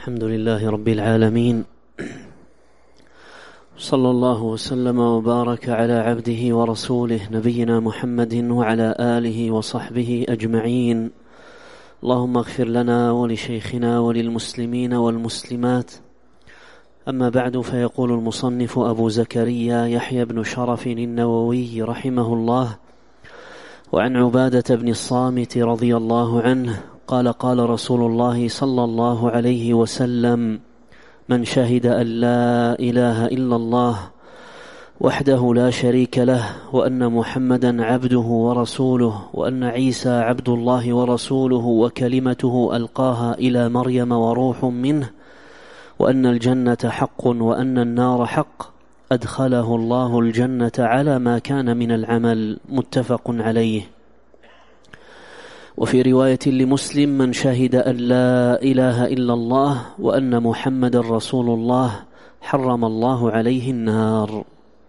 الحمد لله رب العالمين، صلى الله وسلم وبارك على عبده ورسوله نبينا محمد وعلى آله وصحبه أجمعين. اللهم اغفر لنا ولشيخنا وللمسلمين والمسلمات. أما بعد، فيقول المصنف أبو زكريا يحيى بن شرف النووي رحمه الله: وعن عبادة بن الصامت رضي الله عنه قال: قال رسول الله صلى الله عليه وسلم: من شهد أن لا إله إلا الله وحده لا شريك له، وأن محمدا عبده ورسوله، وأن عيسى عبد الله ورسوله وكلمته ألقاها إلى مريم وروح منه، وأن الجنة حق وأن النار حق، أدخله الله الجنة على ما كان من العمل. متفق عليه. وفي رواية لمسلم: من شهد أن لا إله إلا الله وأن محمد رسول الله حرم الله عليه النار.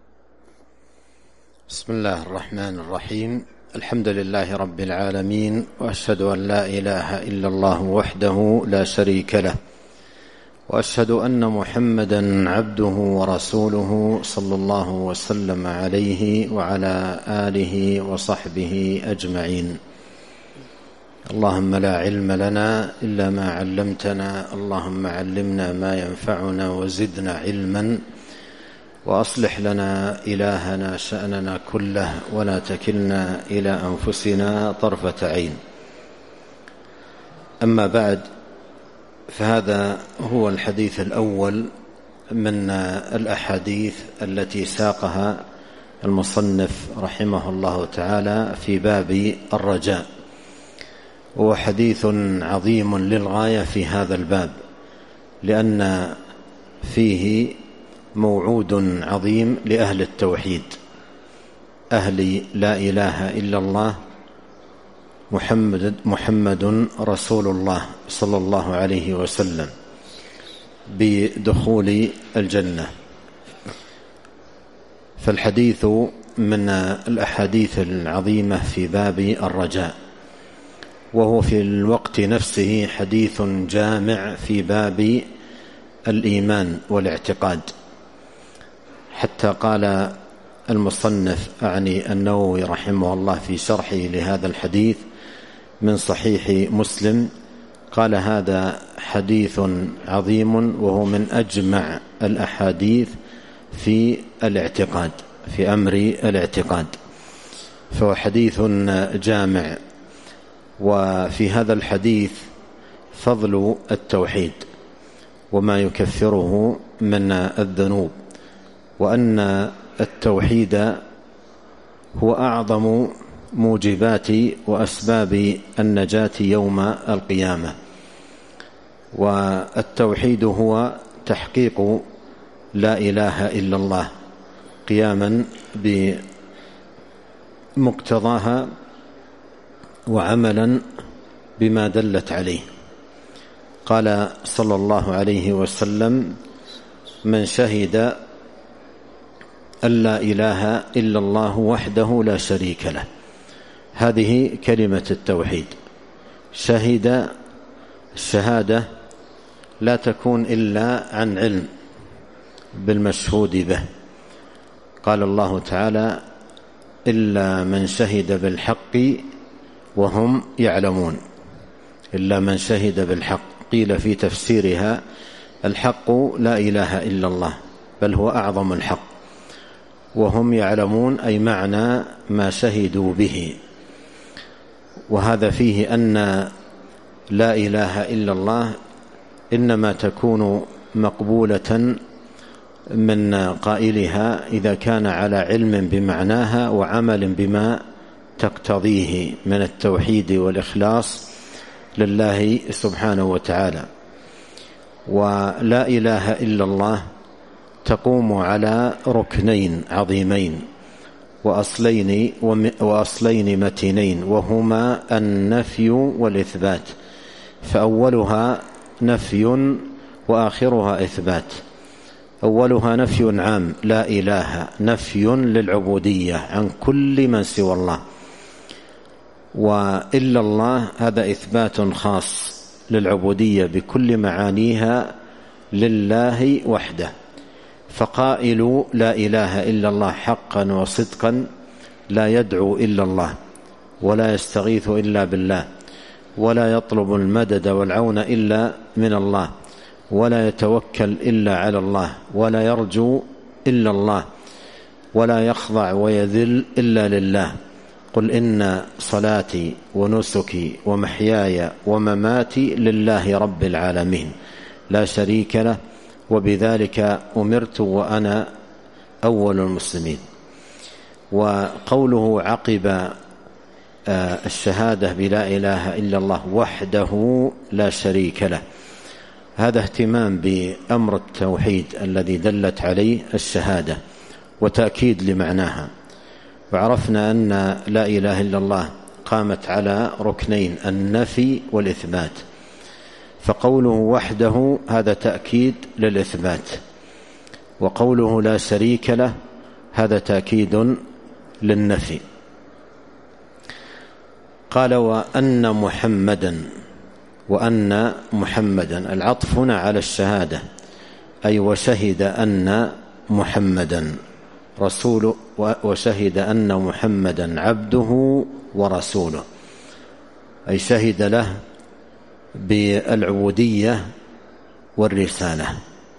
بسم الله الرحمن الرحيم. الحمد لله رب العالمين، وأشهد أن لا إله إلا الله وحده لا شريك له، وأشهد أن محمدا عبده ورسوله صلى الله وسلم عليه وعلى آله وصحبه أجمعين. اللهم لا علم لنا إلا ما علمتنا، اللهم علمنا ما ينفعنا وزدنا علما، وأصلح لنا إلهنا شأننا كله، ولا تكلنا إلى أنفسنا طرفة عين. أما بعد، فهذا هو الحديث الأول من الأحاديث التي ساقها المصنف رحمه الله تعالى في باب الرجاء، وهو حديث عظيم للغاية في هذا الباب، لأن فيه موعود عظيم لأهل التوحيد، أهل لا إله إلا الله محمد رسول الله صلى الله عليه وسلم، بدخول الجنة. فالحديث من الأحاديث العظيمة في باب الرجاء، وهو في الوقت نفسه حديث جامع في باب الإيمان والاعتقاد، حتى قال المصنف أعني النووي رحمه الله في شرحه لهذا الحديث من صحيح مسلم، قال: هذا حديث عظيم وهو من أجمع الأحاديث في الاعتقاد، في أمر الاعتقاد، فهو حديث جامع. وفي هذا الحديث فضل التوحيد وما يكفره من الذنوب، وأن التوحيد هو أعظم موجبات وأسباب النجاة يوم القيامة. والتوحيد هو تحقيق لا إله إلا الله قياما بمقتضاها وعملا بما دلت عليه. قال صلى الله عليه وسلم: من شهد أن لا إله إلا الله وحده لا شريك له. هذه كلمة التوحيد. شهد، الشهادة لا تكون إلا عن علم بالمشهود به. قال الله تعالى: إلا من شهد بالحق وهم يعلمون. إلا من شهد بالحق، قيل في تفسيرها: الحق لا إله إلا الله، بل هو أعظم الحق، وهم يعلمون أي معنى ما شهدوا به. وهذا فيه أن لا إله إلا الله إنما تكون مقبولة من قائلها إذا كان على علم بمعناها وعمل بما تقتضيه من التوحيد والإخلاص لله سبحانه وتعالى. ولا إله إلا الله تقوم على ركنين عظيمين وأصلين متينين، وهما النفي والإثبات، فأولها نفي وآخرها إثبات. أولها نفي عام، لا إله، نفي للعبودية عن كل من سوى الله، وإلا الله هذا إثبات خاص للعبودية بكل معانيها لله وحده. فقائل لا إله إلا الله حقا وصدقا لا يدعو إلا الله، ولا يستغيث إلا بالله، ولا يطلب المدد والعون إلا من الله، ولا يتوكل إلا على الله، ولا يرجو إلا الله، ولا يخضع ويذل إلا لله. قل إن صلاتي ونسكي ومحياي ومماتي لله رب العالمين لا شريك له، وبذلك أمرت وأنا أول المسلمين. وقوله عقب الشهادة بلا إله إلا الله وحده لا شريك له، هذا اهتمام بأمر التوحيد الذي دلت عليه الشهادة وتأكيد لمعناها. وعرفنا أن لا إله إلا الله قامت على ركنين: النفي والإثبات، فقوله وحده هذا تأكيد للإثبات، وقوله لا شريك له هذا تأكيد للنفي. قال وأن محمدا العطف هنا على الشهادة، أي وشهد أن محمدا رسول، وشهد أن محمدا عبده ورسوله، أي شهد له بالعبودية والرسالة،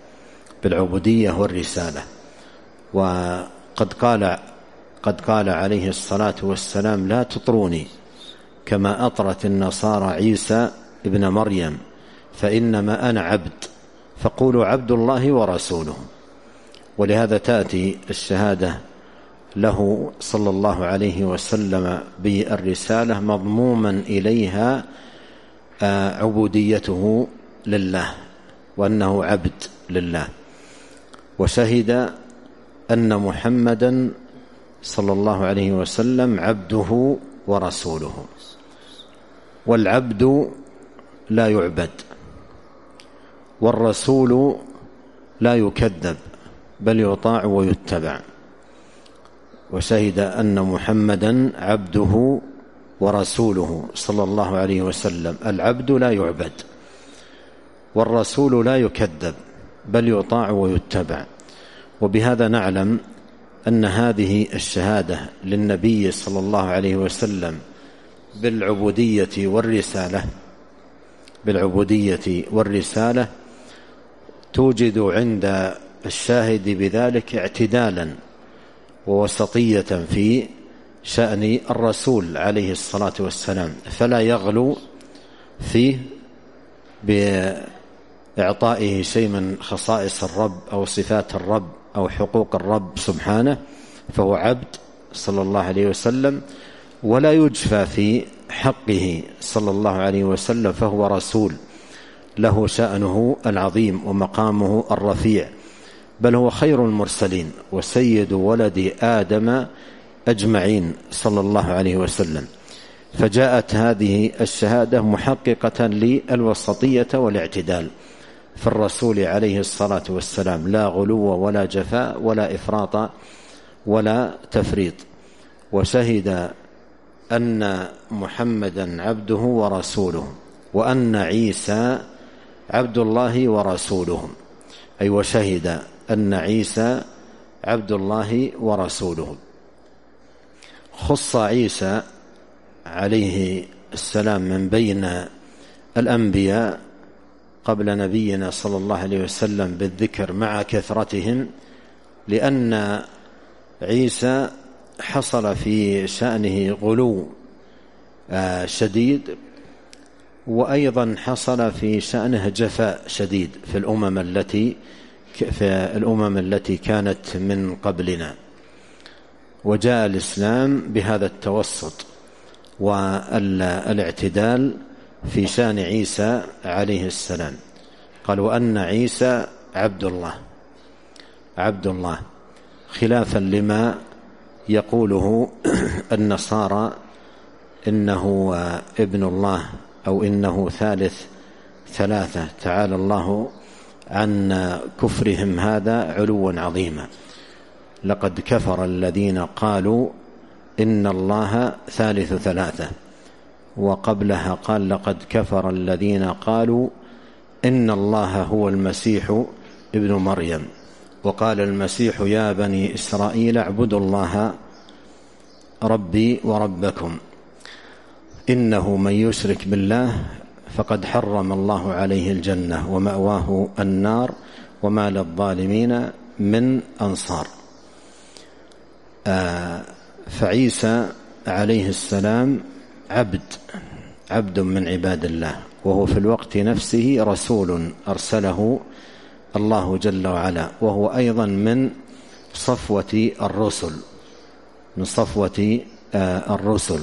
وقد قال عليه الصلاة والسلام: لا تطروني كما أطرت النصارى عيسى ابن مريم، فإنما أنا عبد، فقولوا عبد الله ورسوله. ولهذا تأتي الشهادة له صلى الله عليه وسلم بالرسالة مضموما إليها عبوديته لله، وأنه عبد لله. وشهد أن محمدا صلى الله عليه وسلم عبده ورسوله. والعبد لا يعبد، والرسول لا يكذب بل يطاع ويتبع. وشهد أن محمدا عبده ورسوله صلى الله عليه وسلم. العبد لا يعبد، والرسول لا يكذب بل يطاع ويتبع. وبهذا نعلم أن هذه الشهادة للنبي صلى الله عليه وسلم بالعبودية والرسالة توجد عند الشاهد بذلك اعتدالا ووسطية في شأن الرسول عليه الصلاة والسلام، فلا يغلو فيه بإعطائه شيء من خصائص الرب أو صفات الرب أو حقوق الرب سبحانه، فهو عبد صلى الله عليه وسلم، ولا يجفى في حقه صلى الله عليه وسلم، فهو رسول له شأنه العظيم ومقامه الرفيع، بل هو خير المرسلين وسيد ولد آدم أجمعين صلى الله عليه وسلم. فجاءت هذه الشهادة محققة للوسطية والاعتدال في الرسول عليه الصلاة والسلام، لا غلو ولا جفاء ولا إفراط ولا تفريط. وشهد أن محمدا عبده ورسوله، وأن عيسى عبد الله ورسوله، أي وشهد أن عيسى عبد الله ورسوله. خص عيسى عليه السلام من بين الأنبياء قبل نبينا صلى الله عليه وسلم بالذكر مع كثرتهم، لأن عيسى حصل في شأنه غلو شديد، وأيضا حصل في شأنه جفاء شديد في الأمم التي كانت من قبلنا. وجاء الإسلام بهذا التوسط والاعتدال في شأن عيسى عليه السلام. قال وأن عيسى عبد الله، خلافا لما يقوله النصارى إنه ابن الله أو إنه ثالث ثلاثة، تعالى الله عن كفرهم هذا علوا عظيما. لقد كفر الذين قالوا إن الله ثالث ثلاثة، وقبلها قال لقد كفر الذين قالوا إن الله هو المسيح ابن مريم، وقال المسيح يا بني إسرائيل اعبدوا الله ربي وربكم إنه من يشرك بالله فقد حرم الله عليه الجنة ومأواه النار وما للظالمين من أنصار. فعيسى عليه السلام عبد من عباد الله، وهو في الوقت نفسه رسول أرسله الله جل وعلا، وهو أيضا من صفوة الرسل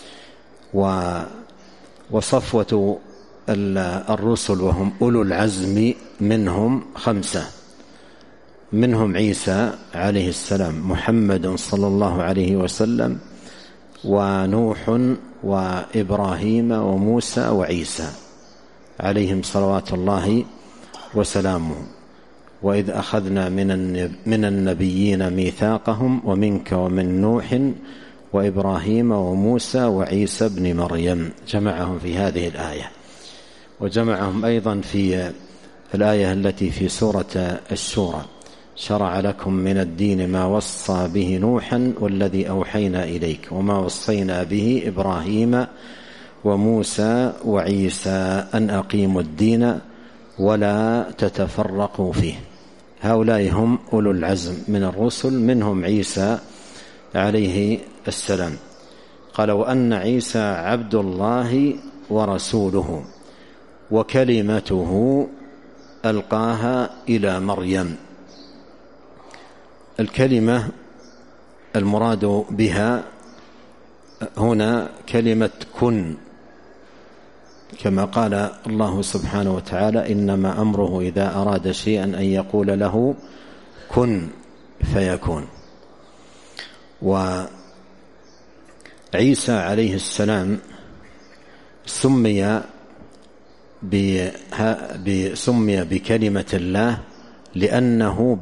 وصفوة الرسل وهم أولو العزم منهم 5، منهم عيسى عليه السلام، محمد صلى الله عليه وسلم، ونوح وإبراهيم وموسى وعيسى عليهم صلوات الله وسلامه. وإذ أخذنا من النبيين ميثاقهم ومنك ومن نوح وإبراهيم وموسى وعيسى بن مريم، جمعهم في هذه الآية، وجمعهم أيضا في الآية التي في سورة الشورى: شرع لكم من الدين ما وصى به نوحا والذي أوحينا إليك وما وصينا به إبراهيم وموسى وعيسى أن أقيموا الدين ولا تتفرقوا فيه. هؤلاء هم أولو العزم من الرسل، منهم عيسى عليه السلام. قال وأن عيسى عبد الله ورسوله وكلمته ألقاها إلى مريم. الكلمة المراد بها هنا كلمة كن، كما قال الله سبحانه وتعالى إنما أمره إذا أراد شيئا أن يقول له كن فيكون. وعيسى عليه السلام سمي بكلمة الله لأنه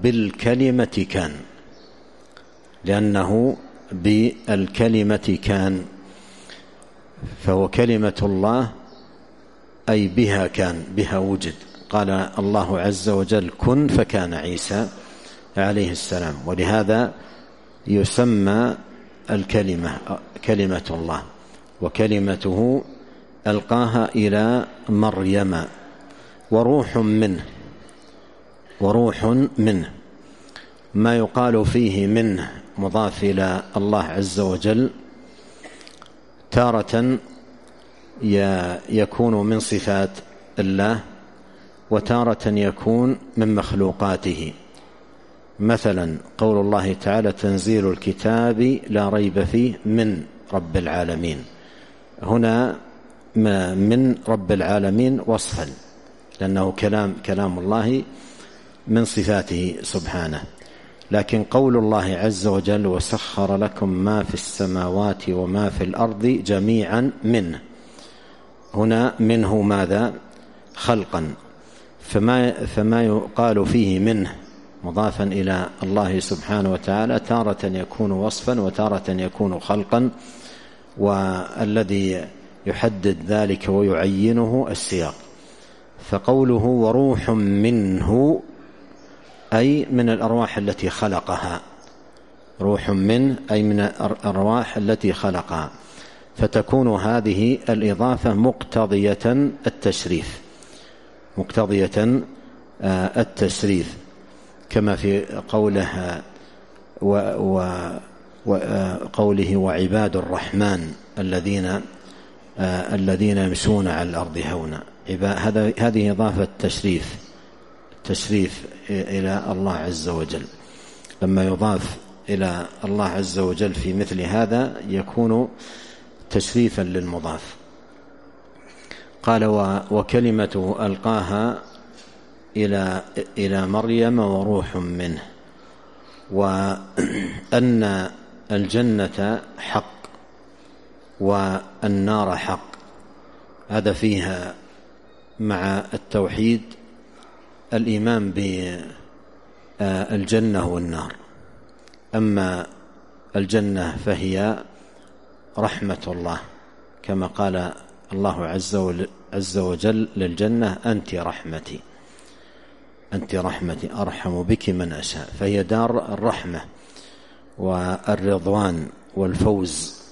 بالكلمة كان، فهو كلمة الله أي بها كان، بها وجد. قال الله عز وجل كن فكان عيسى عليه السلام، ولهذا يسمى الكلمة كلمة الله، وكلمته ألقاها إلى مريم وروح منه. ما يقال فيه منه مضاف إلى الله عز وجل تارة يكون من صفات الله، وتارة يكون من مخلوقاته. مثلا قول الله تعالى تنزيل الكتاب لا ريب فيه من رب العالمين، هنا من رب العالمين وصفا، لأنه كلام الله من صفاته سبحانه. لكن قول الله عز وجل وسخر لكم ما في السماوات وما في الأرض جميعا منه، هنا منه ماذا؟ خلقا. فما يقال فيه منه مضافا إلى الله سبحانه وتعالى تارة يكون وصفا وتارة يكون خلقا، والذي يحدد ذلك ويعينه السياق. فقوله وروح منه أي من الأرواح التي خلقها، روح منه أي من الأرواح التي خلقها، فتكون هذه الإضافة مقتضية التشريف، كما في قوله وعباد الرحمن الذين يمشون على الأرض هونا. هذه إضافة تشريف إلى الله عز وجل. لما يضاف إلى الله عز وجل في مثل هذا يكون تشريفا للمضاف. قال وكلمته ألقاها إلى مريم وروح منه، وأن الجنة حق والنار حق. هذا فيها مع التوحيد الإيمان بالجنة والنار. أما الجنة فهي رحمة الله كما قال الله عز وجل للجنة: أنت رحمتي، أنت رحمتي أرحم بك من أشاء. فهي دار الرحمة والرضوان والفوز،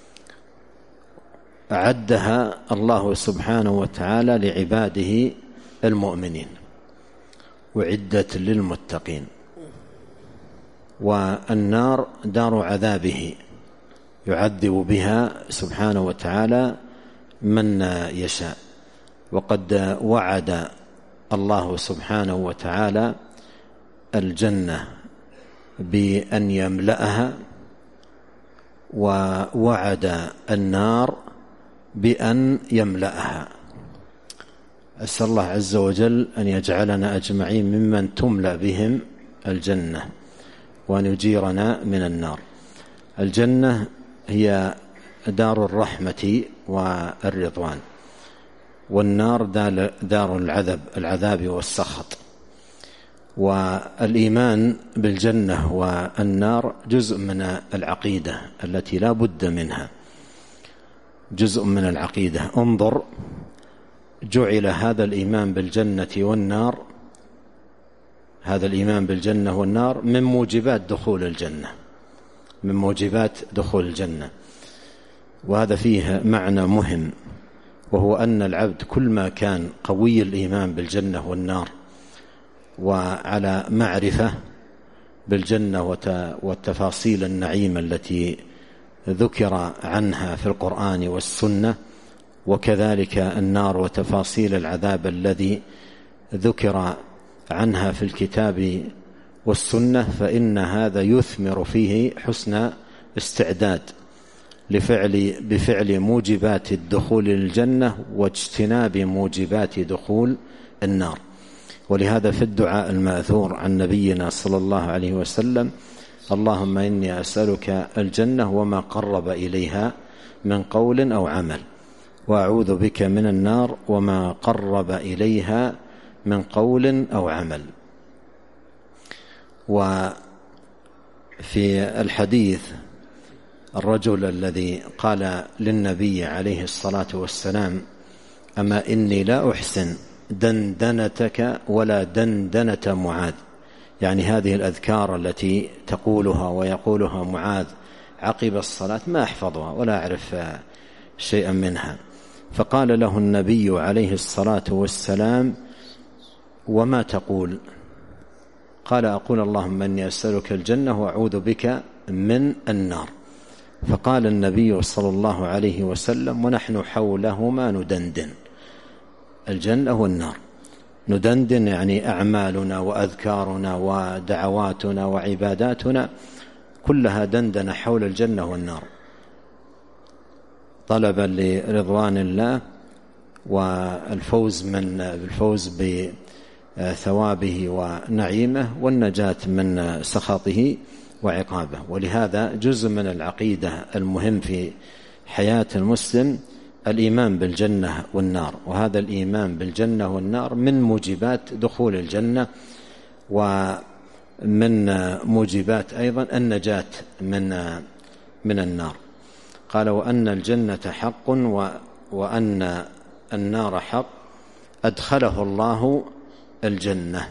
أعدها الله سبحانه وتعالى لعباده المؤمنين، وعدت للمتقين. والنار دار عذابه، يعذب بها سبحانه وتعالى من يشاء. وقد وعد الله سبحانه وتعالى الجنة بأن يملأها، ووعد النار بأن يملأها. أسأل الله عز وجل أن يجعلنا أجمعين ممن تملأ بهم الجنة، وأن يجيرنا من النار. الجنة هي دار الرحمة والرضوان، والنار دار العذاب والسخط. والإيمان بالجنة والنار جزء من العقيدة التي لا بد منها، جزء من العقيدة. انظر، جعل هذا الإيمان بالجنة والنار، هذا الإيمان بالجنة والنار من موجبات دخول الجنة، من موجبات دخول الجنة. وهذا فيه معنى مهم، وهو أن العبد كل ما كان قوي الإيمان بالجنة والنار وعلى معرفة بالجنة والتفاصيل النعيم التي ذكر عنها في القرآن والسنة، وكذلك النار وتفاصيل العذاب الذي ذكر عنها في الكتاب والسنة، فإن هذا يثمر فيه حسن استعداد بفعل موجبات الدخول للجنة واجتناب موجبات دخول النار. ولهذا في الدعاء المأثور عن نبينا صلى الله عليه وسلم: اللهم إني أسألك الجنة وما قرب إليها من قول أو عمل، وأعوذ بك من النار وما قرب إليها من قول أو عمل. وفي الحديث الرجل الذي قال للنبي عليه الصلاة والسلام: أما إني لا أحسن دندنتك ولا دندنة معاذ، يعني هذه الأذكار التي تقولها ويقولها معاذ عقب الصلاة ما أحفظها ولا أعرف شيئا منها. فقال له النبي عليه الصلاة والسلام: وما تقول؟ قال: أقول اللهم إني أسألك الجنة وأعوذ بك من النار. فقال النبي صلى الله عليه وسلم: ونحن حولهما ندندن، الجنة والنار. ندندن يعني أعمالنا وأذكارنا ودعواتنا وعباداتنا كلها دندن حول الجنة والنار، طلبا لرضوان الله والفوز بثوابه ونعيمه والنجاة من سخطه وعقابه. ولهذا جزء من العقيدة المهم في حياة المسلم الإيمان بالجنة والنار، وهذا الإيمان بالجنة والنار من موجبات دخول الجنة، ومن موجبات أيضا النجاة من النار. قال: وأن الجنة حق وأن النار حق، أدخله الله الجنة،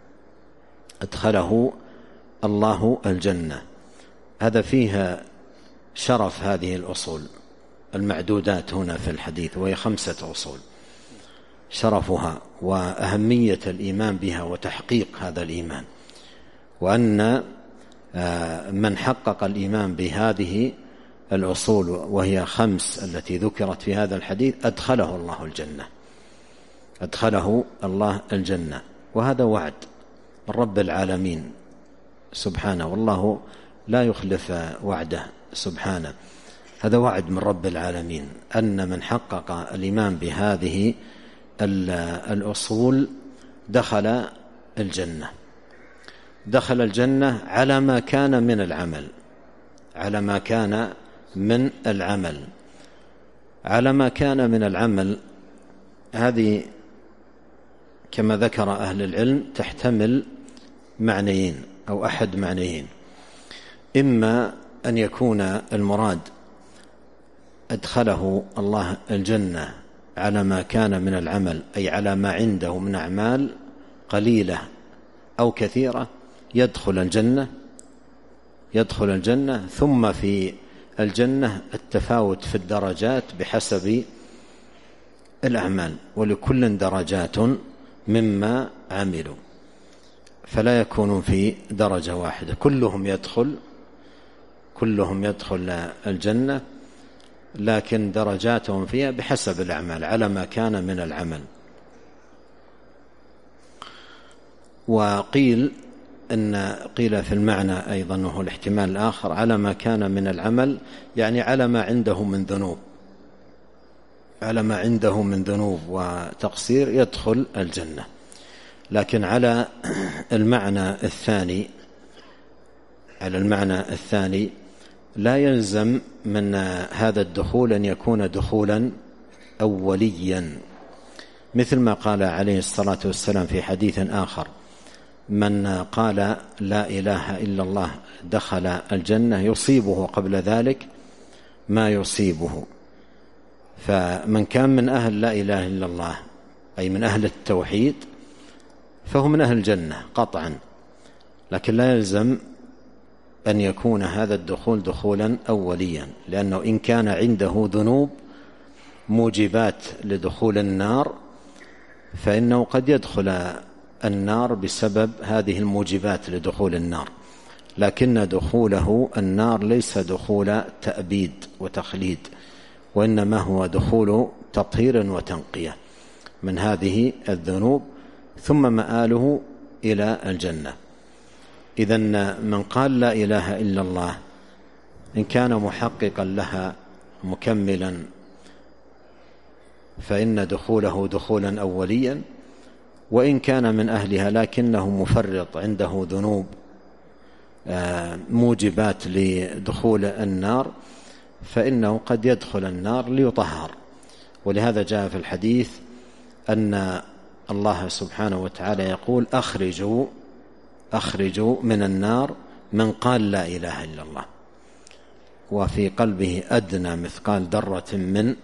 أدخله الله الجنة. هذا فيها شرف هذه الأصول المعدودات هنا في الحديث، وهي 5 أصول، شرفها وأهمية الإيمان بها وتحقيق هذا الإيمان، وأن من حقق الإيمان بهذه الأصول وهي 5 التي ذكرت في هذا الحديث أدخله الله الجنة، أدخله الله الجنة. وهذا وعد من رب العالمين سبحانه، والله لا يخلف وعده سبحانه. هذا وعد من رب العالمين أن من حقق الإيمان بهذه الأصول دخل الجنة، دخل الجنة على ما كان من العمل، على ما كان من العمل، على ما كان من العمل. هذه كما ذكر أهل العلم تحتمل معنيين أو أحد معنيين: إما أن يكون المراد أدخله الله الجنة على ما كان من العمل، أي على ما عنده من أعمال قليلة أو كثيرة، يدخل الجنة. ثم في الجنة التفاوت في الدرجات بحسب الأعمال، ولكل درجات مما عملوا، فلا يكونون في درجة واحدة، كلهم يدخل الجنة، لكن درجاتهم فيها بحسب الأعمال على ما كان من العمل. وقيل قيل في المعنى أيضا، وهو الاحتمال الآخر، على ما كان من العمل، يعني على ما عنده من ذنوب وتقصير يدخل الجنة. لكن على المعنى الثاني لا يلزم من هذا الدخول أن يكون دخولا أوليا، مثل ما قال عليه الصلاة والسلام في حديث آخر: من قال لا إله إلا الله دخل الجنة، يصيبه قبل ذلك ما يصيبه. فمن كان من أهل لا إله إلا الله، أي من أهل التوحيد، فهو من أهل الجنة قطعا، لكن لا يلزم أن يكون هذا الدخول دخولا أوليا، لأنه إن كان عنده ذنوب موجبات لدخول النار فإنه قد يدخل النار بسبب هذه الموجبات لدخول النار، لكن دخوله النار ليس دخول تأبيد وتخليد، وإنما هو دخول تطهير وتنقية من هذه الذنوب، ثم مآله إلى الجنة. إذن من قال لا إله إلا الله إن كان محققا لها مكملا فإن دخوله دخولا أوليا، وإن كان من أهلها لكنه مفرط عنده ذنوب موجبات لدخول النار فإنه قد يدخل النار ليطهر. ولهذا جاء في الحديث أن الله سبحانه وتعالى يقول: أخرجوا من النار من قال لا إله إلا الله وفي قلبه أدنى مثقال ذرة من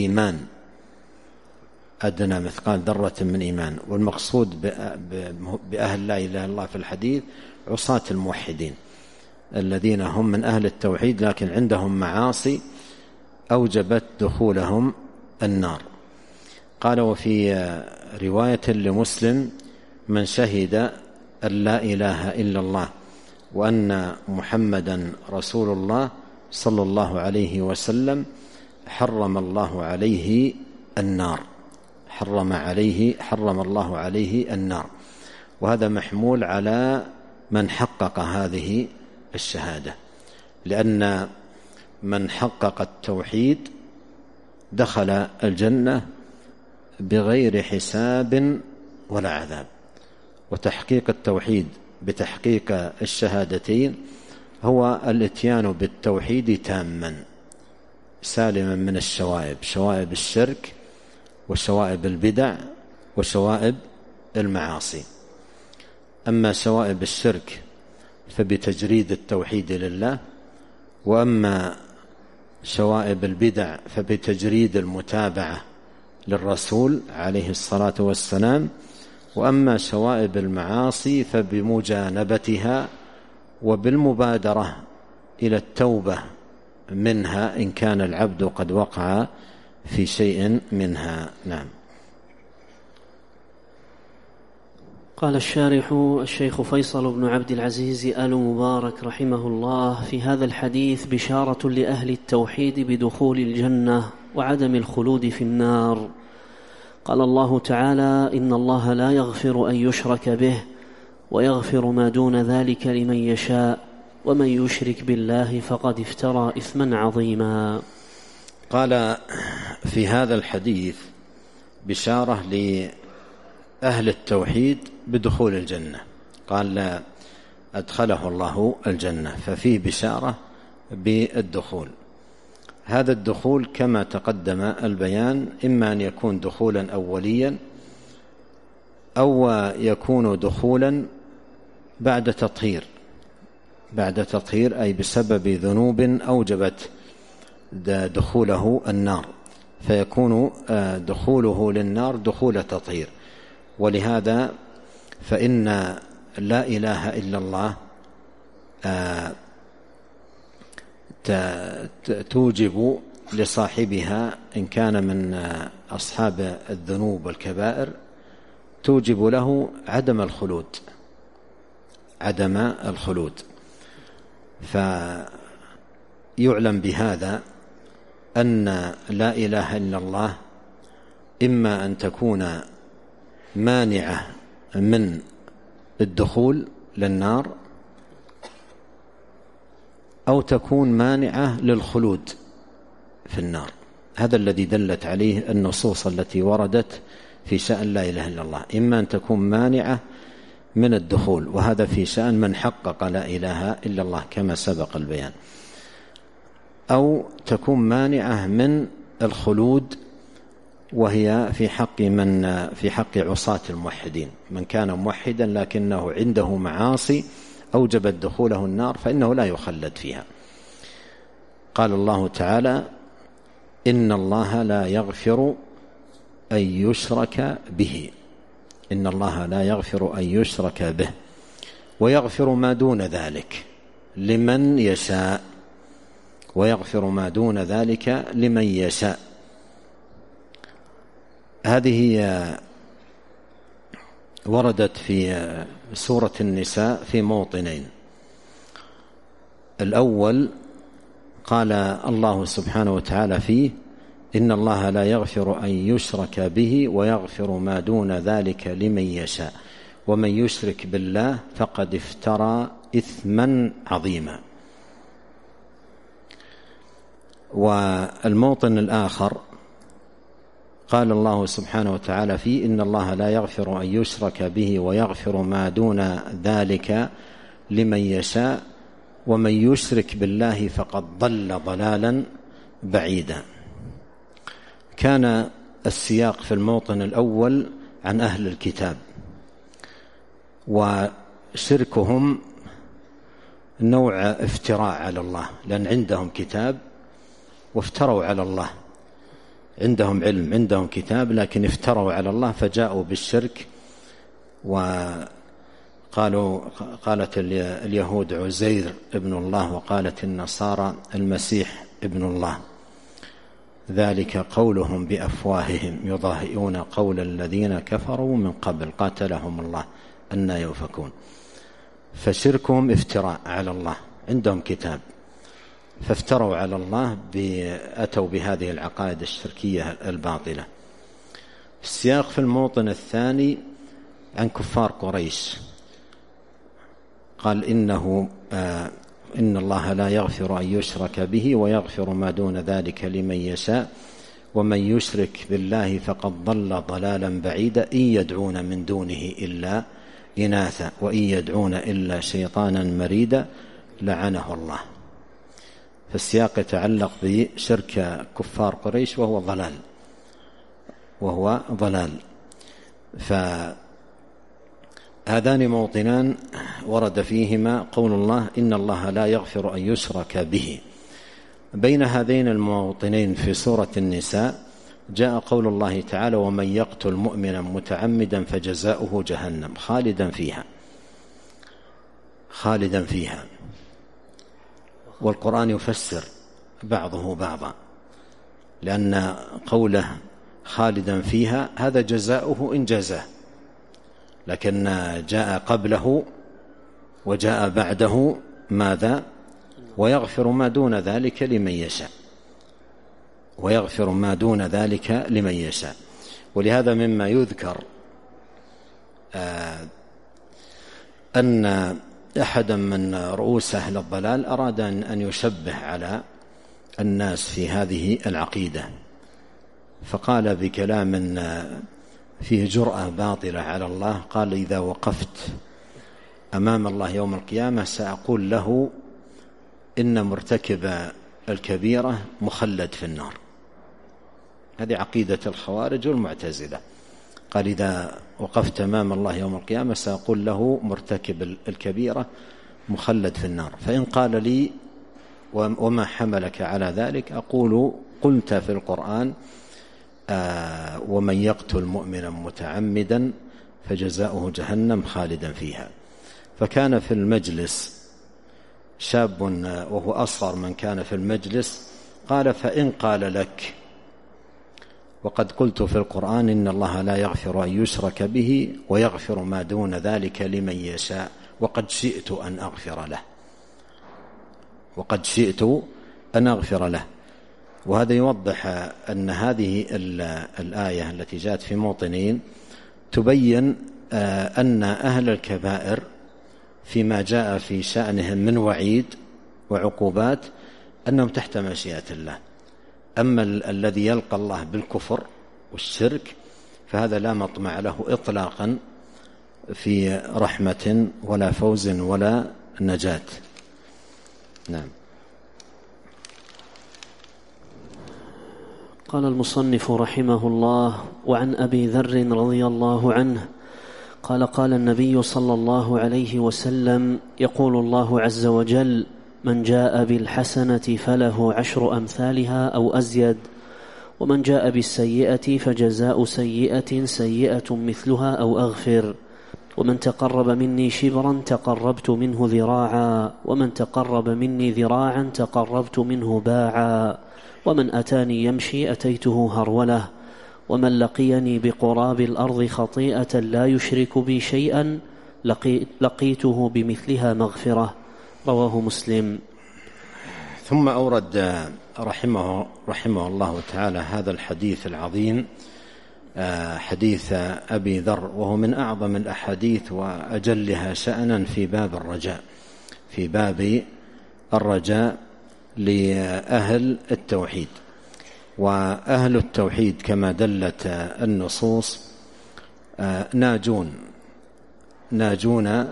إيمان. والمقصود بأهل لا إله إلا الله في الحديث عصاة الموحدين الذين هم من أهل التوحيد لكن عندهم معاصي أوجبت دخولهم النار. قال: وفي رواية لمسلم: من شهد أن لا إله إلا الله وأن محمدا رسول الله صلى الله عليه وسلم حرم الله عليه النار. حرم الله عليه النار. وهذا محمول على من حقق هذه الشهادة، لأن من حقق التوحيد دخل الجنة بغير حساب ولا عذاب. وتحقيق التوحيد بتحقيق الشهادتين هو الاتيان بالتوحيد تاما سالما من الشوائب، شوائب الشرك وشوائب البدع وشوائب المعاصي. أما شوائب الشرك فبتجريد التوحيد لله، وأما شوائب البدع فبتجريد المتابعة للرسول عليه الصلاة والسلام، وأما شوائب المعاصي فبمجانبتها وبالمبادرة إلى التوبة منها إن كان العبد قد وقع في شيء منها. نعم. قال الشارح الشيخ فيصل بن عبد العزيز آل مبارك رحمه الله: في هذا الحديث بشارة لأهل التوحيد بدخول الجنة وعدم الخلود في النار. قال الله تعالى: إن الله لا يغفر أن يشرك به ويغفر ما دون ذلك لمن يشاء ومن يشرك بالله فقد افترى إثما عظيما. قال: في هذا الحديث بشارة لأهل التوحيد بدخول الجنة. قال: أدخله الله الجنة، ففيه بشارة بالدخول. هذا الدخول كما تقدم البيان إما أن يكون دخولا أوليا أو يكون دخولا بعد تطهير، أي بسبب ذنوب أوجبت دخوله النار، فيكون دخوله للنار دخول تطهير. ولهذا فإن لا إله إلا الله توجب لصاحبها إن كان من أصحاب الذنوب والكبائر توجب له عدم الخلود. فيعلم بهذا أن لا إله إلا الله إما أن تكون مانعة من الدخول للنار أو تكون مانعة للخلود في النار. هذا الذي دلت عليه النصوص التي وردت في شأن لا إله إلا الله، إما أن تكون مانعة من الدخول، وهذا في شأن من حقق لا إله إلا الله كما سبق البيان، أو تكون مانعة من الخلود، وهي في حق عصاة الموحدين. من كان موحدا لكنه عنده معاصي أوجبت دخوله النار فإنه لا يخلد فيها. قال الله تعالى: إن الله لا يغفر أن يشرك به، إن الله لا يغفر أن يشرك به ويغفر ما دون ذلك لمن يشاء، ويغفر ما دون ذلك لمن يشاء. هذه وردت في سورة النساء في موطنين. الأول قال الله سبحانه وتعالى فيه: إن الله لا يغفر أن يشرك به ويغفر ما دون ذلك لمن يشاء ومن يشرك بالله فقد افترى إثما عظيما. والموطن الآخر قال الله سبحانه وتعالى فيه: إن الله لا يغفر أن يشرك به ويغفر ما دون ذلك لمن يشاء ومن يشرك بالله فقد ضل ضلالا بعيدا. كان السياق في الموطن الأول عن أهل الكتاب، وشركهم نوع افتراء على الله، لأن عندهم كتاب وافتروا على الله، عندهم علم، عندهم كتاب، لكن افتروا على الله فجاءوا بالشرك. قالت اليهود عزير ابن الله، وقالت النصارى المسيح ابن الله، ذلك قولهم بأفواههم يضاهئون قول الذين كفروا من قبل قاتلهم الله أنى يؤفكون. فشركهم افتراء على الله، عندهم كتاب فافتروا على الله، أتوا بهذه العقائد الشركية الباطلة. السياق في الموطن الثاني عن كفار قريش، قال: إن الله لا يغفر أن يشرك به ويغفر ما دون ذلك لمن يشاء ومن يشرك بالله فقد ضل ضلالا بعيدا إن يدعون من دونه إلا إناثا وإن يدعون إلا شيطانا مريدا لعنه الله. فالسياق يتعلق بشرك كفار قريش وهو ضلال. فهذان موطنان ورد فيهما قول الله: إن الله لا يغفر أن يشرك به. بين هذين الموطنين في سورة النساء جاء قول الله تعالى: ومن يقتل مؤمنا متعمدا فجزاؤه جهنم خالدا فيها. والقرآن يفسر بعضه بعضا، لأن قوله خالدا فيها هذا جزاؤه إن جزاه، لكن جاء قبله وجاء بعده ماذا؟ ويغفر ما دون ذلك لمن يشاء. ولهذا مما يذكر أن أحدا من رؤوس أهل الضلال أراد أن يشبه على الناس في هذه العقيدة، فقال بكلام فيه جرأة باطلة على الله، قال: إذا وقفت أمام الله يوم القيامة سأقول له إن مرتكب الكبيرة مخلد في النار. هذه عقيدة الخوارج والمعتزلة. قال: إذا وقفت أمام الله يوم القيامة سأقول له مرتكب الكبيرة مخلد في النار، فإن قال لي وما حملك على ذلك؟ أقول قلت في القرآن ومن يقتل مؤمنا متعمدا فجزاؤه جهنم خالدا فيها. فكان في المجلس شاب وهو أصغر من كان في المجلس، قال فإن قال لك وقد قلت في القرآن إن الله لا يغفر أن يشرك به ويغفر ما دون ذلك لمن يشاء وقد شئت أن أغفر له، وقد شئت أن أغفر له. وهذا يوضح أن هذه الآية التي جاءت في موطنين تبين أن أهل الكبائر فيما جاء في شأنهم من وعيد وعقوبات أنهم تحت مشيئة الله. أما الذي يلقى الله بالكفر والشرك فهذا لا مطمع له إطلاقا في رحمة ولا فوز ولا نجاة. نعم. قال المصنف رحمه الله: وعن أبي ذر رضي الله عنه قال: قال النبي صلى الله عليه وسلم: يقول الله عز وجل: من جاء بالحسنة فله 10 أمثالها أو أزيد، ومن جاء بالسيئة فجزاء سيئة سيئة مثلها أو أغفر، ومن تقرب مني شبرا تقربت منه ذراعا، ومن تقرب مني ذراعا تقربت منه باعا، ومن أتاني يمشي أتيته هرولة، ومن لقيني بقراب الأرض خطيئة لا يشرك بي شيئا لقيته بمثلها مغفرة. رواه مسلم. ثم أورد رحمه الله تعالى هذا الحديث العظيم، حديث أبي ذر، وهو من أعظم الأحاديث وأجلها شأنا في باب الرجاء، في باب الرجاء لأهل التوحيد. وأهل التوحيد كما دلت النصوص ناجون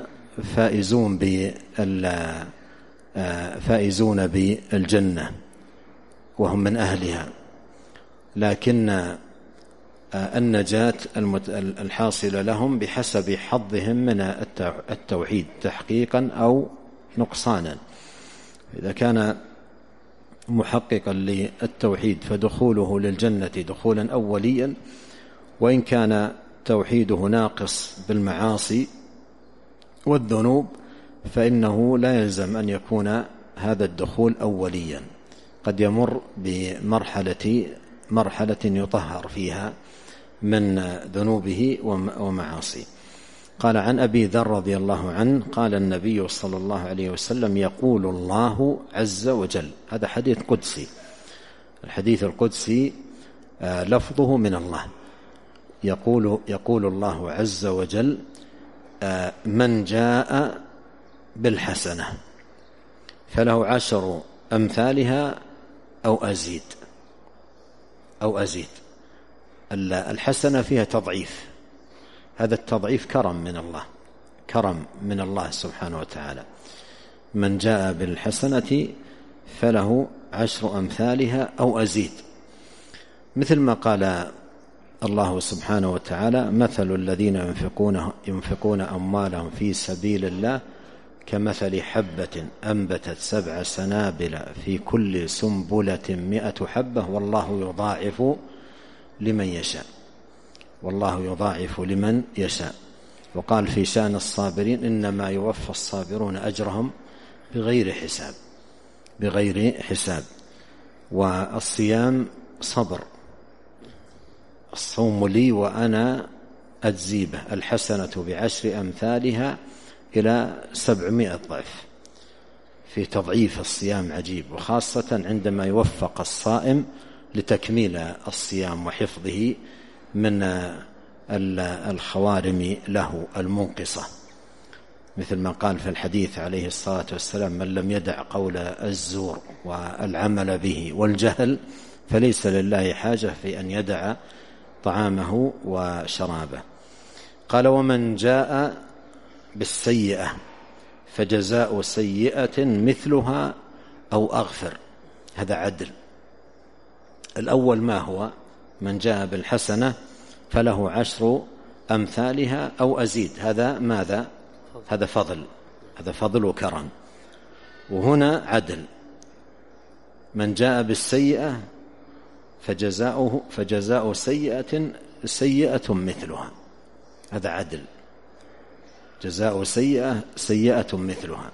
فائزون بالجنة وهم من أهلها، لكن النجاة الحاصلة لهم بحسب حظهم من التوحيد تحقيقا أو نقصانا. إذا كان محققا للتوحيد فدخوله للجنة دخولا أوليا، وإن كان توحيده ناقص بالمعاصي والذنوب فإنه لا يلزم أن يكون هذا الدخول أوليا، قد يمر بمرحلة يطهر فيها من ذنوبه ومعاصيه. قال: عن أبي ذر رضي الله عنه قال النبي صلى الله عليه وسلم: يقول الله عز وجل. هذا حديث قدسي، الحديث القدسي لفظه من الله. يقول الله عز وجل: من جاء بالحسنة فله 10 أمثالها أو أزيد. الحسنة فيها تضعيف، هذا التضعيف كرم من الله سبحانه وتعالى. من جاء بالحسنة فله 10 أمثالها أو أزيد، مثل ما قال الله سبحانه وتعالى: مثل الذين ينفقون أموالهم في سبيل الله كمثل حبة أنبتت 7 سنابل في كل سنبلة 100 حبة والله يضاعف لمن يشاء. وقال في شأن الصابرين: إنما يوفى الصابرون أجرهم بغير حساب. والصيام صبر، الصوم لي وأنا أجزي به، الحسنة ب10 أمثالها إلى 700 ضعف. في تضعيف الصيام عجيب، وخاصة عندما يوفق الصائم لتكميل الصيام وحفظه من الخوارم له المنقصة، مثل ما قال في الحديث عليه الصلاة والسلام: من لم يدع قول الزور والعمل به والجهل فليس لله حاجة في أن يدع طعامه وشرابه. قال: ومن جاء بالسيئة فجزاء سيئة مثلها أو أغفر. هذا عدل. الأول ما هو؟ من جاء بالحسنة فله 10 أمثالها أو أزيد. هذا ماذا؟ هذا فضل وكرم. وهنا عدل، من جاء بالسيئة فجزاؤه سيئة مثلها، هذا عدل، جزاء سيئة مثلها.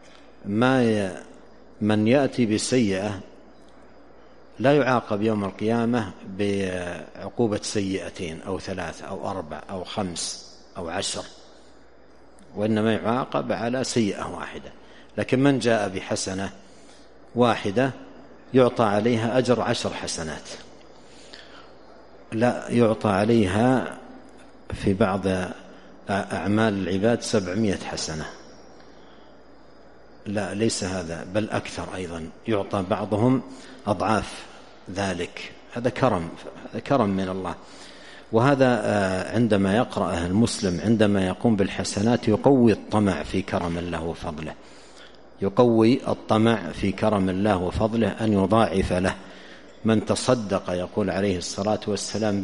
من يأتي بالسيئة لا يعاقب يوم القيامة بعقوبة سيئتين أو 3 أو 4 أو 5 أو 10، وإنما يعاقب على سيئة واحدة. لكن من جاء بحسنة واحدة يعطى عليها أجر 10 حسنات، لا يعطى عليها في بعض أعمال العباد 700 حسنة، لا ليس هذا، بل أكثر أيضا، يعطى بعضهم أضعاف ذلك. هذا كرم من الله. وهذا عندما يقرأه المسلم عندما يقوم بالحسنات يقوي الطمع في كرم الله وفضله، يقوي الطمع في كرم الله وفضله أن يضاعف له. من تصدق يقول عليه الصلاة والسلام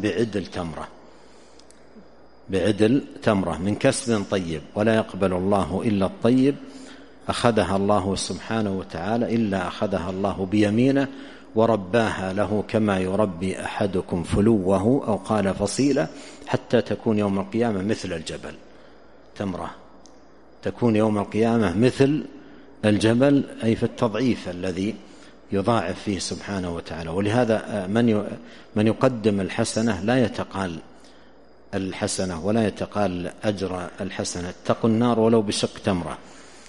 بعدل تمرة من كسب طيب ولا يقبل الله إلا الطيب أخذها الله سبحانه وتعالى إلا أخذها الله بيمينه ورباها له كما يربي أحدكم فلوه أو قال فصيلة حتى تكون يوم القيامة مثل الجبل. تمرة تكون يوم القيامة مثل الجبل، أي في التضعيف الذي يضاعف فيه سبحانه وتعالى. ولهذا من يقدم الحسنة لا يتقال الحسنة ولا يتقال أجر الحسنة، اتقوا النار ولو بشق تمرة.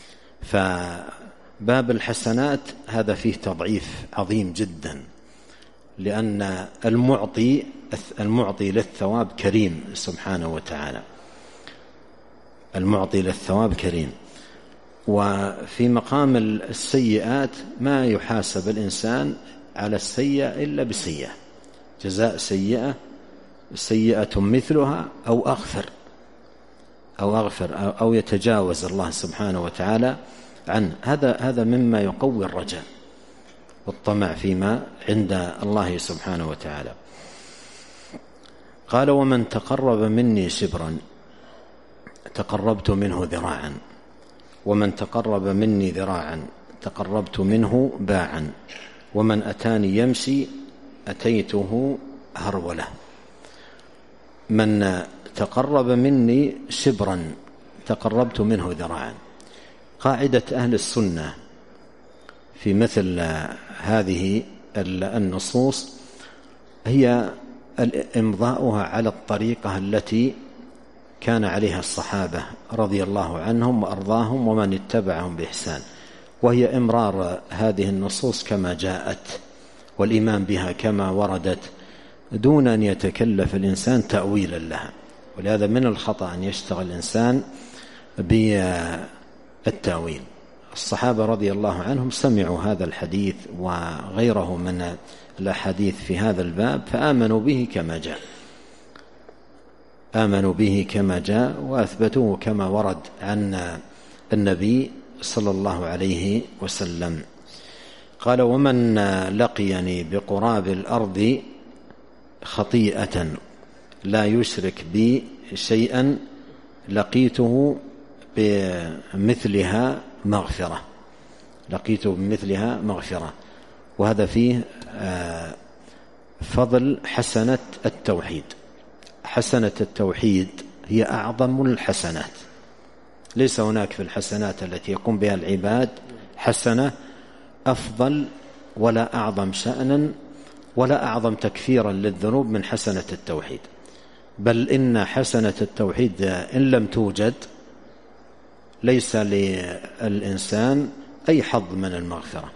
فباب الحسنات هذا فيه تضعيف عظيم جدا، لأن المعطي للثواب كريم سبحانه وتعالى، المعطي للثواب كريم. وفي مقام السيئات ما يحاسب الإنسان على السيئة إلا بسيئة، جزاء سيئة مثلها أو أغفر أو يتجاوز الله سبحانه وتعالى عنه. هذا مما يقوي الرجاء والطمع فيما عند الله سبحانه وتعالى. قال: ومن تقرب مني شبرا تقربت منه ذراعا، ومن تقرب مني ذراعا تقربت منه باعا، ومن أتاني يمشي أتيته هرولة. من تقرب مني شبرا تقربت منه ذراعا. قاعدة أهل السنة في مثل هذه النصوص هي إمضاؤها على الطريقة التي كان عليها الصحابة رضي الله عنهم وأرضاهم ومن اتبعهم بإحسان، وهي إمرار هذه النصوص كما جاءت والإيمان بها كما وردت دون أن يتكلف الإنسان تأويلا لها. ولهذا من الخطأ أن يشتغل الإنسان بالتأويل. الصحابة رضي الله عنهم سمعوا هذا الحديث وغيره من الأحاديث في هذا الباب فآمنوا به كما جاء وأثبتوه كما ورد عن النبي صلى الله عليه وسلم. قال: ومن لقيني بقراب الأرض خطيئة لا يشرك بي شيئا لقيته بمثلها مغفرة. وهذا فيه فضل حسنة التوحيد. حسنة التوحيد هي أعظم الحسنات، ليس هناك في الحسنات التي يقوم بها العباد حسنة أفضل ولا أعظم شأنا ولا أعظم تكفيرا للذنوب من حسنة التوحيد. بل إن حسنة التوحيد إن لم توجد ليس للإنسان أي حظ من المغفرة.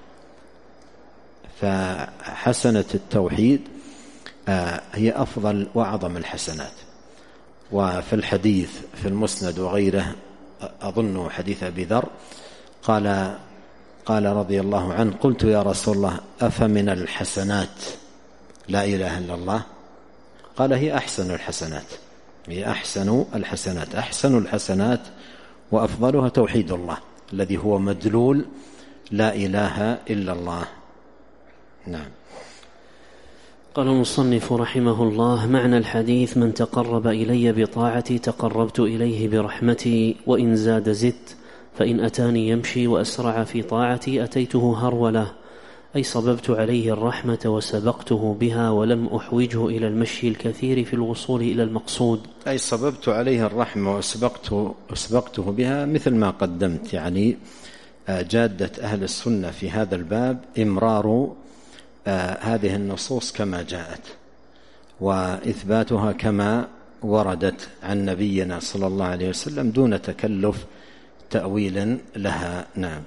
فحسنة التوحيد هي أفضل وأعظم الحسنات. وفي الحديث في المسند وغيره أظن حديث أبي ذر قال رضي الله عنه: قلت يا رسول الله أفمن الحسنات لا إله إلا الله؟ قال: هي أحسن الحسنات وأفضلها توحيد الله الذي هو مدلول لا إله إلا الله. نعم. قال المصنف رحمه الله: معنى الحديث: من تقرب إلي بطاعتي تقربت إليه برحمتي، وإن زاد زدت، فإن أتاني يمشي وأسرع في طاعتي أتيته هرولة، أي صببت عليه الرحمة وسبقته بها ولم أحوجه إلى المشي الكثير في الوصول إلى المقصود. أي صببت عليه الرحمة وسبقته بها مثل ما قدمت، يعني جادة أهل السنة في هذا الباب إمرار هذه النصوص كما جاءت وإثباتها كما وردت عن نبينا صلى الله عليه وسلم دون تكلف تأويل لها. نعم.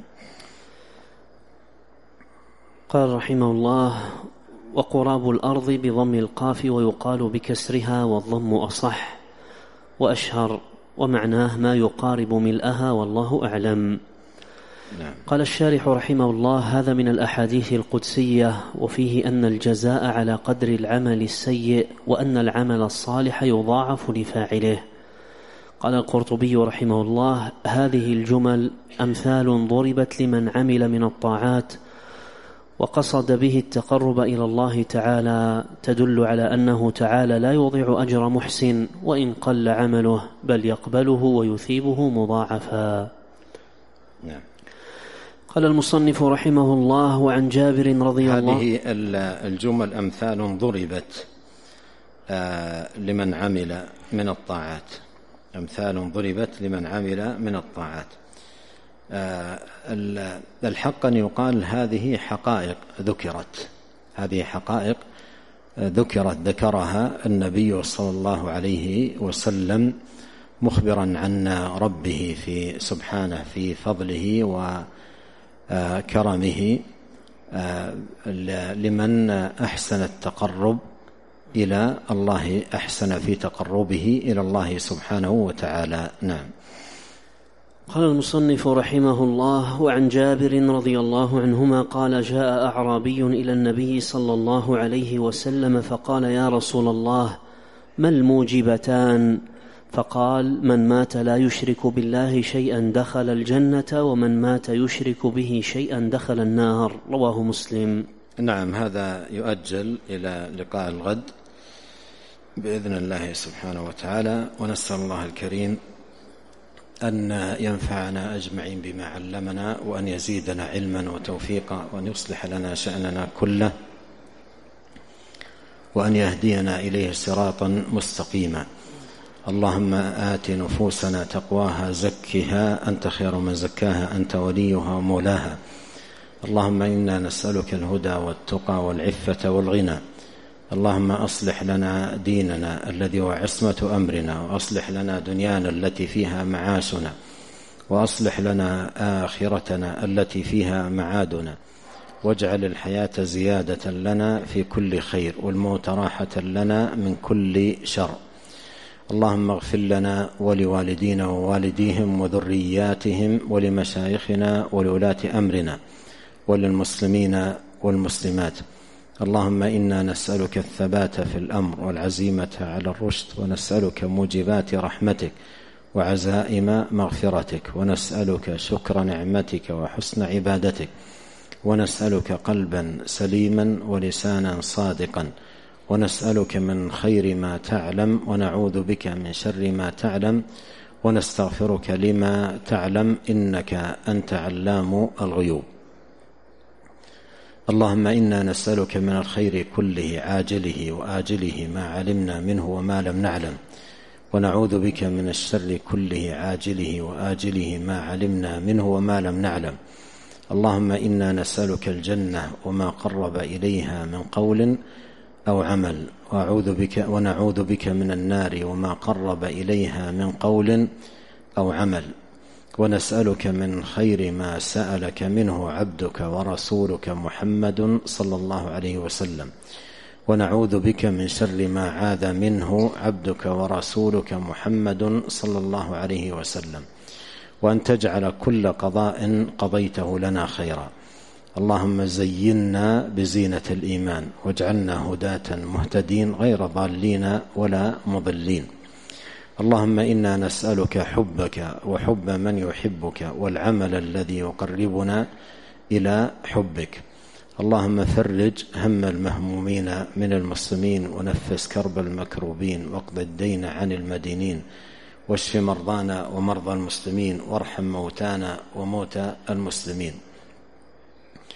قال رحمه الله: وقراب الأرض بضم القاف ويقال بكسرها والضم أصح وأشهر، ومعناه ما يقارب ملئها والله أعلم. نعم. قال الشارح رحمه الله: هذا من الأحاديث القدسية، وفيه أن الجزاء على قدر العمل السيء، وأن العمل الصالح يضاعف لفاعله. قال القرطبي رحمه الله: هذه الجمل أمثال ضربت لمن عمل من الطاعات وقصد به التقرب إلى الله تعالى، تدل على أنه تعالى لا يضيع أجر محسن وإن قل عمله، بل يقبله ويثيبه مضاعفا. نعم. قال المصنف رحمه الله: وعن جابر رضي الله. هذه الجمل أمثال ضربت لمن عمل من الطاعات، أمثال ضربت لمن عمل من الطاعات. الحق أن يقال هذه حقائق ذكرت، هذه حقائق ذكرها النبي صلى الله عليه وسلم مخبرا عن ربه في سبحانه في فضله وكرمه لمن أحسن التقرب إلى الله، أحسن في تقربه إلى الله سبحانه وتعالى. نعم. قال المصنف رحمه الله: وعن جابر رضي الله عنهما قال: جاء أعرابي إلى النبي صلى الله عليه وسلم فقال: يا رسول الله، ما الموجبتان؟ فقال: من مات لا يشرك بالله شيئا دخل الجنة، ومن مات يشرك به شيئا دخل النار. رواه مسلم. نعم. هذا يؤجل إلى لقاء الغد بإذن الله سبحانه وتعالى، ونسأل الله الكريم أن ينفعنا أجمعين بما علمنا، وأن يزيدنا علما وتوفيقا، وأن يصلح لنا شأننا كله، وأن يهدينا إليه صراطا مستقيما. اللهم آت نفوسنا تقواها زكها أنت خير من زكاها أنت وليها ومولاها. اللهم إنا نسألك الهدى والتقى والعفة والغنى. اللهم أصلح لنا ديننا الذي هو عصمة أمرنا، وأصلح لنا دنيانا التي فيها معاشنا، وأصلح لنا آخرتنا التي فيها معادنا، واجعل الحياة زيادة لنا في كل خير، والموت راحة لنا من كل شر. اللهم اغفر لنا ولوالدينا ووالديهم وذرياتهم ولمشايخنا ولولاة أمرنا وللمسلمين والمسلمات. اللهم إنا نسألك الثبات في الأمر والعزيمة على الرشد، ونسألك موجبات رحمتك وعزائم مغفرتك، ونسألك شكر نعمتك وحسن عبادتك، ونسألك قلبا سليما ولسانا صادقا، ونسألك من خير ما تعلم، ونعوذ بك من شر ما تعلم، ونستغفرك لما تعلم، إنك أنت علام الغيوب. اللهم إنا نسألك من الخير كله عاجله وآجله ما علمنا منه وما لم نعلم، ونعوذ بك من الشر كله عاجله وآجله ما علمنا منه وما لم نعلم. اللهم إنا نسألك الجنة وما قرب إليها من قول أو عمل، ونعوذ بك من النار وما قرب إليها من قول أو عمل، ونسألك من خير ما سألك منه عبدك ورسولك محمد صلى الله عليه وسلم، ونعوذ بك من شر ما عاذ منه عبدك ورسولك محمد صلى الله عليه وسلم، وأن تجعل كل قضاء قضيته لنا خيرا. اللهم زينا بزينة الإيمان، واجعلنا هداة مهتدين غير ضالين ولا مضلين. اللهم إنا نسألك حبك وحب من يحبك، والعمل الذي يقربنا إلى حبك. اللهم فرج هم المهمومين من المسلمين، ونفس كرب المكروبين، واقض الدين عن المدينين، واشف مرضانا ومرضى المسلمين، وارحم موتانا وموتى المسلمين.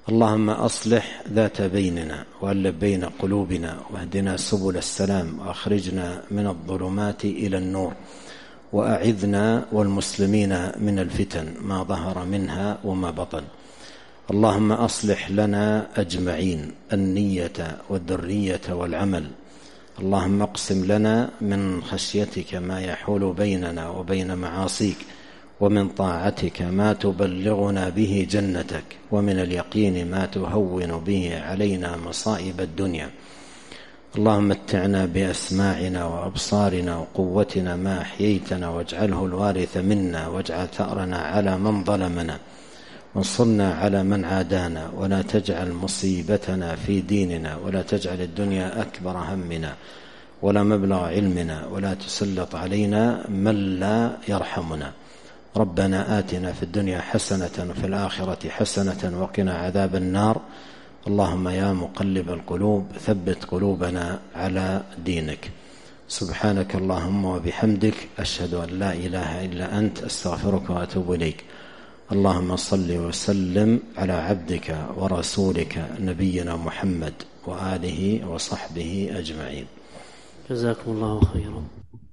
اللهم أصلح ذات بيننا وألف بين قلوبنا واهدنا سبل السلام وأخرجنا من الظلمات إلى النور وأعذنا والمسلمين من الفتن ما ظهر منها وما بطن. اللهم أصلح لنا أجمعين النية والذرية والعمل. اللهم اقسم لنا من خشيتك ما يحول بيننا وبين معاصيك، ومن طاعتك ما تبلغنا به جنتك، ومن اليقين ما تهون به علينا مصائب الدنيا. اللهم متعنا بأسماعنا وأبصارنا وقوتنا ما أحييتنا، واجعله الوارث منا، واجعل ثأرنا على من ظلمنا، وانصرنا على من عادانا، ولا تجعل مصيبتنا في ديننا، ولا تجعل الدنيا أكبر همنا ولا مبلغ علمنا، ولا تسلط علينا من لا يرحمنا. ربنا آتنا في الدنيا حسنة وفي الآخرة حسنة وقنا عذاب النار. اللهم يا مقلب القلوب ثبت قلوبنا على دينك. سبحانك اللهم وبحمدك، أشهد أن لا إله إلا أنت، أستغفرك وأتوب إليك. اللهم صل وسلم على عبدك ورسولك نبينا محمد وآله وصحبه أجمعين. جزاكم الله خيرا.